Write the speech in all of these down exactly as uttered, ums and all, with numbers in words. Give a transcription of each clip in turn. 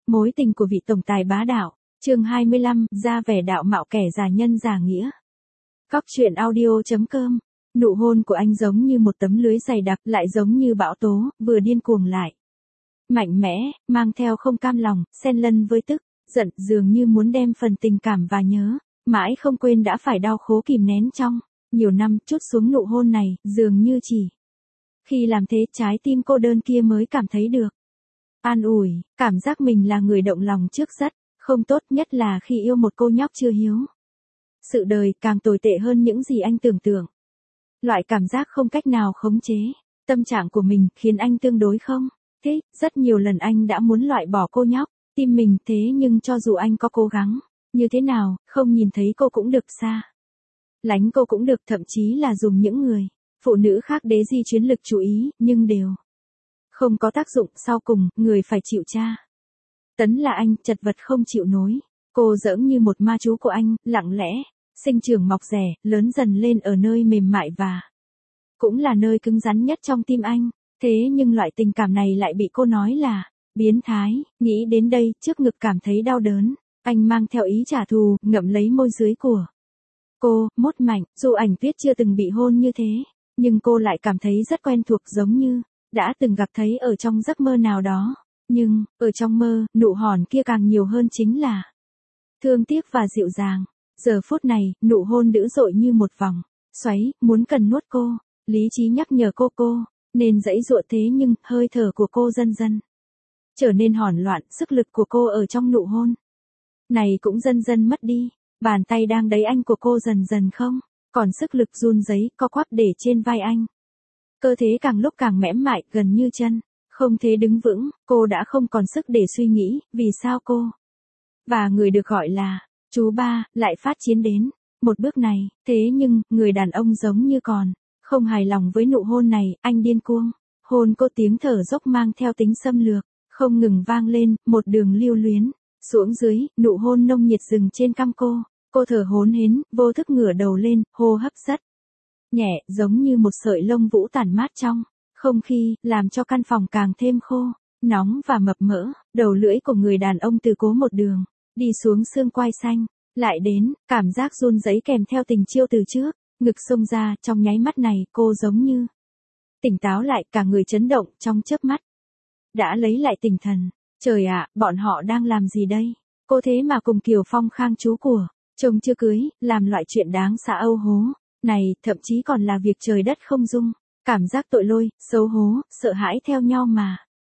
Mối tình của vị tổng tài bá đạo, chương hai mươi lăm, ra vẻ đạo mạo kẻ già nhân giả nghĩa. Cóc truyện audio chấm com. Nụ hôn của anh giống như một tấm lưới dày đặc, lại giống như bão tố, vừa điên cuồng lại mạnh mẽ, mang theo không cam lòng, xen lẫn với tức giận, dường như muốn đem phần tình cảm và nhớ mãi không quên đã phải đau khổ kìm nén trong nhiều năm trút xuống nụ hôn này, dường như chỉ khi làm thế trái tim cô đơn kia mới cảm thấy được an ủi, cảm giác mình là người động lòng trước rất không tốt, nhất là khi yêu một cô nhóc chưa hiếu. Sự đời càng tồi tệ hơn những gì anh tưởng tượng. Loại cảm giác không cách nào khống chế tâm trạng của mình khiến anh tương đối không thích. Rất nhiều lần anh đã muốn loại bỏ cô nhóc tim mình, thế nhưng cho dù anh có cố gắng như thế nào, không nhìn thấy cô cũng được, xa lánh cô cũng được, thậm chí là dùng những người phụ nữ khác để di chuyển lực chú ý, nhưng đều không có tác dụng. Sau cùng, người phải chịu tra tấn là anh, chật vật không chịu nổi. Cô giống như một ma chú của anh, lặng lẽ sinh trưởng mọc rẻ, lớn dần lên ở nơi mềm mại và cũng là nơi cứng rắn nhất trong tim anh. Thế nhưng loại tình cảm này lại bị cô nói là biến thái. Nghĩ đến đây, trước ngực cảm thấy đau đớn, anh mang theo ý trả thù, ngậm lấy môi dưới của cô, mốt mạnh. Dù Ảnh Tuyết chưa từng bị hôn như thế, nhưng cô lại cảm thấy rất quen thuộc, giống như đã từng gặp thấy ở trong giấc mơ nào đó. Nhưng, ở trong mơ, nụ hôn kia càng nhiều hơn chính là thương tiếc và dịu dàng. Giờ phút này, nụ hôn dữ dội như một vòng xoáy, muốn cần nuốt cô. Lý trí nhắc nhở cô cô nên giãy giụa, thế nhưng hơi thở của cô dần dần trở nên hoảng loạn, sức lực của cô ở trong nụ hôn này cũng dần dần mất đi. Bàn tay đang đẩy anh của cô dần dần không còn sức lực, run rẩy co quắp để trên vai anh. Cơ thể càng lúc càng mềm mại, gần như chân không thể đứng vững. Cô đã không còn sức để suy nghĩ vì sao cô và người được gọi là chú ba lại phát chiến đến một bước này. Thế nhưng, người đàn ông giống như còn không hài lòng với nụ hôn này, anh điên cuồng hôn cô, tiếng thở dốc mang theo tính xâm lược không ngừng vang lên, một đường lưu luyến xuống dưới. Nụ hôn nồng nhiệt dừng trên cằm cô. Cô thở hổn hển, vô thức ngửa đầu lên, hô hấp rất nhẹ, giống như một sợi lông vũ tản mát trong không khí, làm cho căn phòng càng thêm khô nóng và mập mỡ. Đầu lưỡi của người đàn ông từ cố một đường đi xuống xương quai xanh, lại đến cảm giác run rẩy kèm theo tình chiêu từ trước ngực xông ra. Trong nháy mắt này, cô giống như tỉnh táo lại, cả người chấn động, trong chớp mắt đã lấy lại tinh thần. Trời ạ, bọn họ đang làm gì đây? Cô thế mà cùng Kiều Phong Khang, chú của chồng chưa cưới, làm loại chuyện đáng xả âu hố này, thậm chí còn là việc trời đất không dung. Cảm giác tội lỗi, xấu hổ, sợ hãi theo nhau mà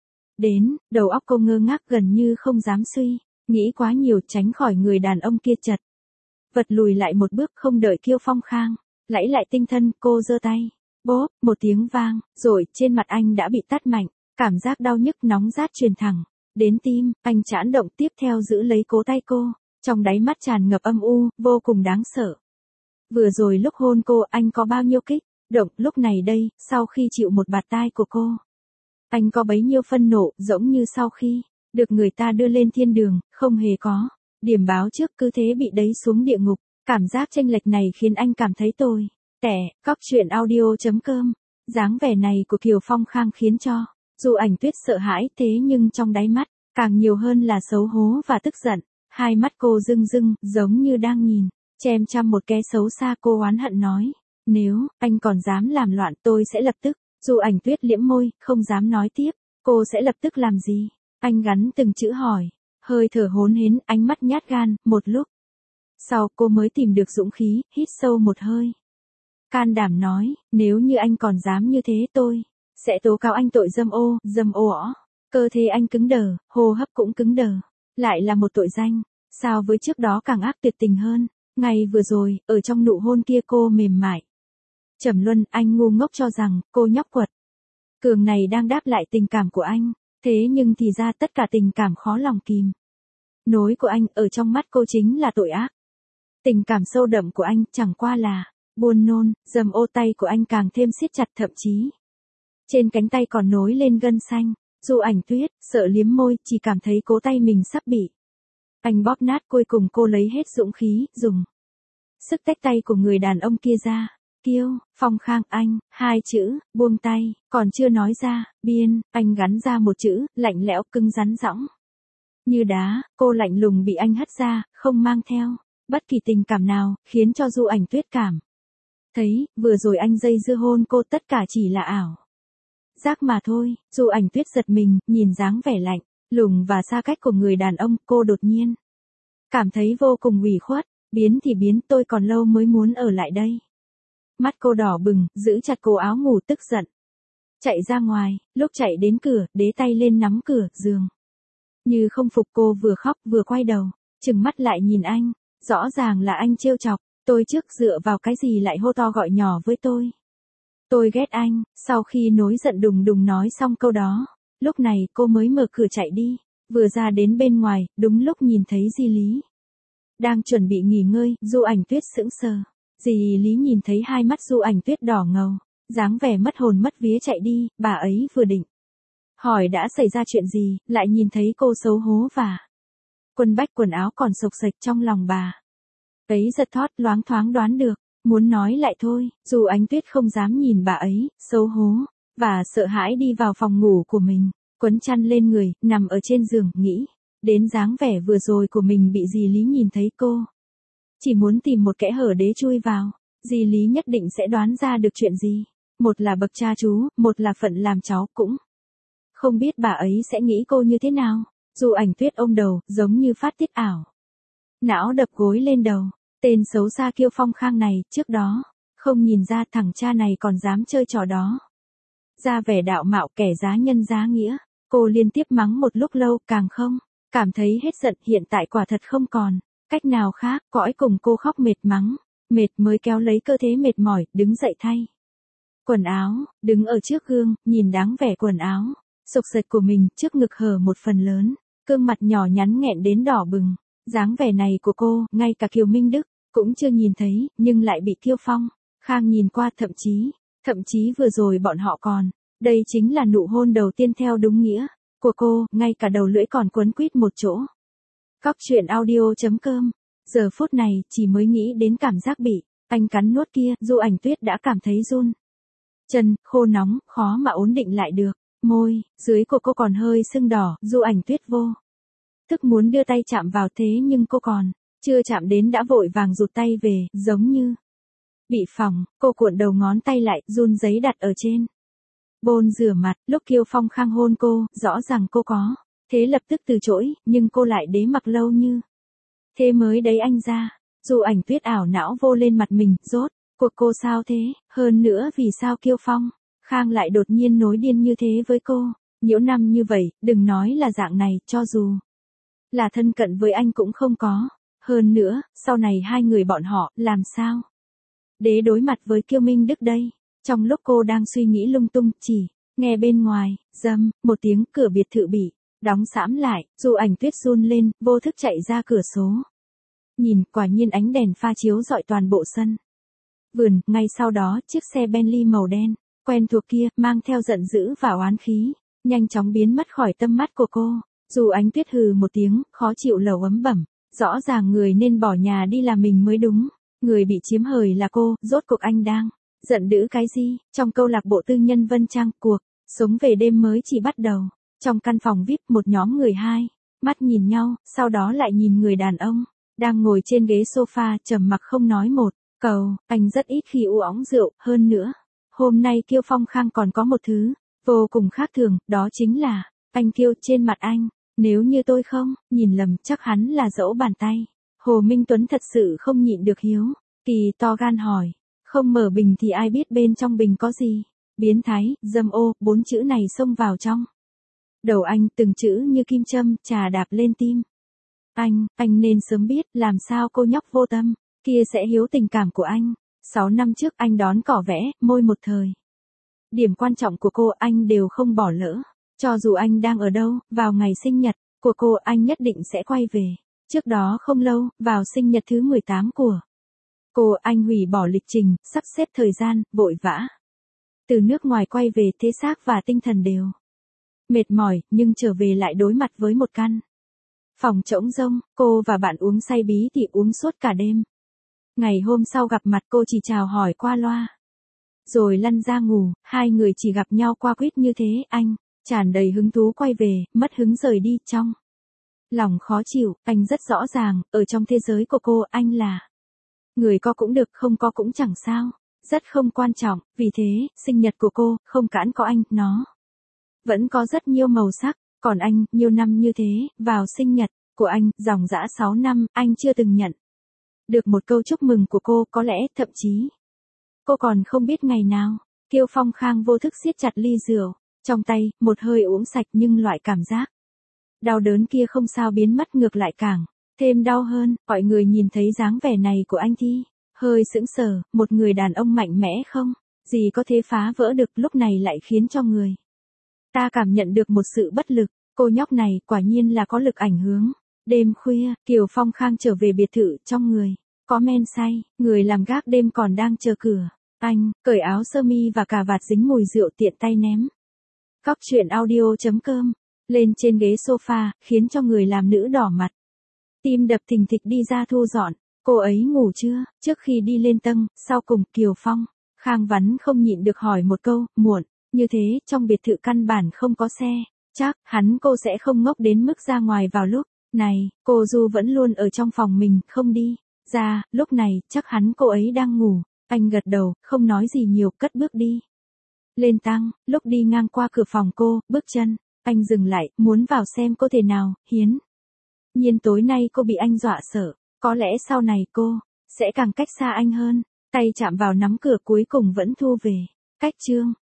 đến. Đầu óc cô ngơ ngác, gần như không dám suy nghĩ quá nhiều, tránh khỏi người đàn ông kia, chật vật lùi lại một bước. Không đợi Kiều Phong Khang lấy lại tinh thần, cô giơ tay, bóp, một tiếng vang, rồi trên mặt anh đã bị tát mạnh. Cảm giác đau nhức nóng rát truyền thẳng đến tim. Anh chán động, tiếp theo giữ lấy cố tay cô, trong đáy mắt tràn ngập âm u, vô cùng đáng sợ. Vừa rồi lúc hôn cô, anh có bao nhiêu kích động, lúc này đây, sau khi chịu một bạt tai của cô, anh có bấy nhiêu phân nộ, giống như sau khi được người ta đưa lên thiên đường, không hề có điểm báo trước, cứ thế bị đẩy xuống địa ngục. Cảm giác chênh lệch này khiến anh cảm thấy tồi tệ. Cóc truyện audio chấm com. Dáng vẻ này của Kiều Phong Khang khiến cho dù Ảnh Tuyết sợ hãi, thế nhưng trong đáy mắt càng nhiều hơn là xấu hổ và tức giận. Hai mắt cô rưng rưng, giống như đang nhìn chằm chằm một kẻ xấu xa. Cô oán hận nói, nếu anh còn dám làm loạn, tôi sẽ lập tức. Dù Ảnh Tuyết liễm môi, không dám nói tiếp. Cô sẽ lập tức làm gì? Anh gắn từng chữ hỏi, hơi thở hổn hển, ánh mắt nhát gan. Một lúc sau, cô mới tìm được dũng khí, hít sâu một hơi, can đảm nói, nếu như anh còn dám như thế, tôi sẽ tố cáo anh tội dâm ô. Dâm ô ó. Cơ thể anh cứng đờ, hô hấp cũng cứng đờ. Lại là một tội danh, sao với trước đó càng ác tuyệt tình hơn. Ngày vừa rồi, ở trong nụ hôn kia, cô mềm mại trầm luân. Anh ngu ngốc cho rằng cô nhóc quật cường này đang đáp lại tình cảm của anh. Thế nhưng thì ra tất cả tình cảm khó lòng kìm nối của anh ở trong mắt cô chính là tội ác. Tình cảm sâu đậm của anh chẳng qua là buồn nôn. Dâm ô. Tay của anh càng thêm siết chặt, thậm chí trên cánh tay còn nối lên gân xanh. Dù Ảnh Tuyết sợ liếm môi, chỉ cảm thấy cố tay mình sắp bị anh bóp nát. Cuối cùng cô lấy hết dũng khí, dùng sức tách tay của người đàn ông kia ra. Kiều Phong Khang, anh, hai chữ, buông tay, còn chưa nói ra, biên, anh gắn ra một chữ, lạnh lẽo, cứng rắn, dõng Như đá, cô lạnh lùng bị anh hất ra, không mang theo bất kỳ tình cảm nào, khiến cho Du Ảnh Tuyết cảm thấy, vừa rồi anh dây dưa hôn cô tất cả chỉ là ảo giác mà thôi. Du Ảnh Tuyết giật mình, nhìn dáng vẻ lạnh lùng và xa cách của người đàn ông, cô đột nhiên cảm thấy vô cùng ủy khuất. Biến thì biến, tôi còn lâu mới muốn ở lại đây. Mắt cô đỏ bừng, giữ chặt cổ áo ngủ, tức giận chạy ra ngoài. Lúc chạy đến cửa, đế tay lên nắm cửa giường, như không phục. Cô vừa khóc vừa quay đầu trừng mắt lại nhìn anh. Rõ ràng là anh trêu chọc tôi trước, dựa vào cái gì lại hô to gọi nhỏ với tôi. Tôi ghét anh. Sau khi nổi giận đùng đùng nói xong câu đó, lúc này cô mới mở cửa chạy đi. Vừa ra đến bên ngoài, đúng lúc nhìn thấy Di Lý đang chuẩn bị nghỉ ngơi. Du Ảnh Tuyết sững sờ. Di Lý nhìn thấy hai mắt Du Ảnh Tuyết đỏ ngầu, dáng vẻ mất hồn mất vía chạy đi. Bà ấy vừa định hỏi đã xảy ra chuyện gì, lại nhìn thấy cô xấu hố và quần bách quần áo còn sộc sạch. Trong lòng bà ấy giật thót, loáng thoáng đoán được, muốn nói lại thôi. Du Ánh Tuyết không dám nhìn bà ấy, xấu hố và sợ hãi đi vào phòng ngủ của mình, quấn chăn lên người, nằm ở trên giường, nghĩ đến dáng vẻ vừa rồi của mình bị Di Lý nhìn thấy. Cô chỉ muốn tìm một kẽ hở để chui vào. Di Lý nhất định sẽ đoán ra được chuyện gì. Một là bậc cha chú, một là phận làm cháu, cũng không biết bà ấy sẽ nghĩ cô như thế nào. Du Ảnh Tuyết ôm đầu, giống như phát tiết ảo não, đập gối lên đầu. Tên xấu xa Kiêu Phong Khang này, trước đó không nhìn ra thằng cha này còn dám chơi trò đó. Ra vẻ đạo mạo, kẻ giá nhân giá nghĩa. Cô liên tiếp mắng một lúc lâu, càng không cảm thấy hết giận. Hiện tại quả thật không còn cách nào khác, cõi cùng cô khóc mệt mắng, mệt mới kéo lấy cơ thể mệt mỏi, đứng dậy thay quần áo, đứng ở trước gương, nhìn dáng vẻ quần áo sộc sạch của mình, trước ngực hở một phần lớn, gương mặt nhỏ nhắn nghẹn đến đỏ bừng. Dáng vẻ này của cô, ngay cả Kiều Minh Đức cũng chưa nhìn thấy, nhưng lại bị Kiêu Phong Khang nhìn qua. Thậm chí, thậm chí vừa rồi bọn họ còn, đây chính là nụ hôn đầu tiên theo đúng nghĩa của cô, ngay cả đầu lưỡi còn quấn quýt một chỗ. Cóc truyện audio chấm com. Giờ phút này, chỉ mới nghĩ đến cảm giác bị anh cắn nuốt kia, Du Ảnh Tuyết đã cảm thấy run chân, khô nóng, khó mà ổn định lại được. Môi dưới của cô còn hơi sưng đỏ. Du Ảnh Tuyết vô thức muốn đưa tay chạm vào, thế nhưng cô còn chưa chạm đến đã vội vàng rụt tay về, giống như bị phỏng. Cô cuộn đầu ngón tay lại, run giấy đặt ở trên bồn rửa mặt. Lúc Kiêu Phong Khang hôn cô, rõ ràng cô có thế lập tức từ chối, nhưng cô lại đế mặc lâu như thế mới đấy anh ra. Du Ảnh Tuyết ảo não vô lên mặt mình, rốt cuộc cô sao thế? Hơn nữa vì sao Kiêu Phong Khang lại đột nhiên nối điên như thế với cô? Nhiều năm như vậy, đừng nói là dạng này, cho dù là thân cận với anh cũng không có. Hơn nữa, sau này hai người bọn họ, làm sao để đối mặt với Kiêu Minh Đức đây? Trong lúc cô đang suy nghĩ lung tung, chỉ nghe bên ngoài, rầm, một tiếng, cửa biệt thự bị đóng sẵm lại. Du Ảnh Tuyết run lên, vô thức chạy ra cửa số. Nhìn, quả nhiên ánh đèn pha chiếu rọi toàn bộ sân vườn. Ngay sau đó, chiếc xe Bentley màu đen quen thuộc kia, mang theo giận dữ và oán khí, nhanh chóng biến mất khỏi tâm mắt của cô. Du Ánh Tuyết hừ một tiếng, khó chịu lầu ấm bẩm. Rõ ràng người nên bỏ nhà đi là mình mới đúng. Người bị chiếm hời là cô. Rốt cuộc anh đang giận dữ cái gì? Trong câu lạc bộ tư nhân Vân Trang, cuộc sống về đêm mới chỉ bắt đầu. Trong căn phòng vi ai pi, một nhóm người hai mắt nhìn nhau, sau đó lại nhìn người đàn ông đang ngồi trên ghế sofa, trầm mặc không nói một câu. Anh rất ít khi uống óng rượu, hơn nữa hôm nay Kiêu Phong Khang còn có một thứ vô cùng khác thường, đó chính là anh kiêu trên mặt anh. Nếu như tôi không nhìn lầm, chắc hắn là dẫu bàn tay. Hồ Minh Tuấn thật sự không nhịn được hiếu kỳ, to gan hỏi. Không mở bình thì ai biết bên trong bình có gì? Biến thái, dâm ô, bốn chữ này xông vào trong đầu anh, từng chữ như kim châm, chà đạp lên tim. Anh, anh nên sớm biết, làm sao cô nhóc vô tâm kia sẽ hiếu tình cảm của anh. Sáu năm trước anh đón cỏ vẽ, môi một thời. Điểm quan trọng của cô anh đều không bỏ lỡ. Cho dù anh đang ở đâu, vào ngày sinh nhật của cô anh nhất định sẽ quay về. Trước đó không lâu, vào sinh nhật thứ mười tám của cô, anh hủy bỏ lịch trình, sắp xếp thời gian, vội vã từ nước ngoài quay về, thể xác và tinh thần đều mệt mỏi, nhưng trở về lại đối mặt với một căn phòng trống rông. Cô và bạn uống say bí tỉ, uống suốt cả đêm. Ngày hôm sau gặp mặt, cô chỉ chào hỏi qua loa rồi lăn ra ngủ. Hai người chỉ gặp nhau qua quýt như thế. Anh tràn đầy hứng thú quay về, mất hứng rời đi. Trong Lòng khó chịu, anh rất rõ ràng, ở trong thế giới của cô, anh là người có cũng được, không có cũng chẳng sao. Rất không quan trọng, vì thế, sinh nhật của cô, không cản có anh, nó vẫn có rất nhiều màu sắc. Còn anh, nhiều năm như thế, vào sinh nhật của anh, dòng dã sáu năm, anh chưa từng nhận được một câu chúc mừng của cô, có lẽ, thậm chí, cô còn không biết ngày nào. Kiều Phong Khang vô thức siết chặt ly rượu trong tay, một hơi uống sạch, nhưng loại cảm giác đau đớn kia không sao biến mất, ngược lại càng thêm đau hơn. Mọi người nhìn thấy dáng vẻ này của anh thì hơi sững sờ, một người đàn ông mạnh mẽ không gì có thể phá vỡ được, lúc này lại khiến cho người ta cảm nhận được một sự bất lực. Cô nhóc này quả nhiên là có lực ảnh hưởng. Đêm khuya, Kiều Phong Khang trở về biệt thự, trong người có men say, người làm gác đêm còn đang chờ cửa. Anh cởi áo sơ mi và cà vạt dính mùi rượu, tiện tay ném Cóc truyện audio chấm com lên trên ghế sofa, khiến cho người làm nữ đỏ mặt. Tim đập thình thịch đi ra thu dọn. Cô ấy ngủ chưa? Trước khi đi lên tầng, sau cùng, Kiều Phong Khang vắn không nhịn được hỏi một câu, muộn như thế, trong biệt thự căn bản không có xe. Chắc hắn cô sẽ không ngốc đến mức ra ngoài vào lúc này. Cô Du vẫn luôn ở trong phòng mình, không đi ra. Lúc này, chắc hắn cô ấy đang ngủ. Anh gật đầu, không nói gì nhiều, cất bước đi lên tầng. Lúc đi ngang qua cửa phòng cô, bước chân anh dừng lại, muốn vào xem cô thế nào. Hiến nhiên tối nay cô bị anh dọa sợ. Có lẽ sau này cô sẽ càng cách xa anh hơn. Tay chạm vào nắm cửa, cuối cùng vẫn thu về. Cách chương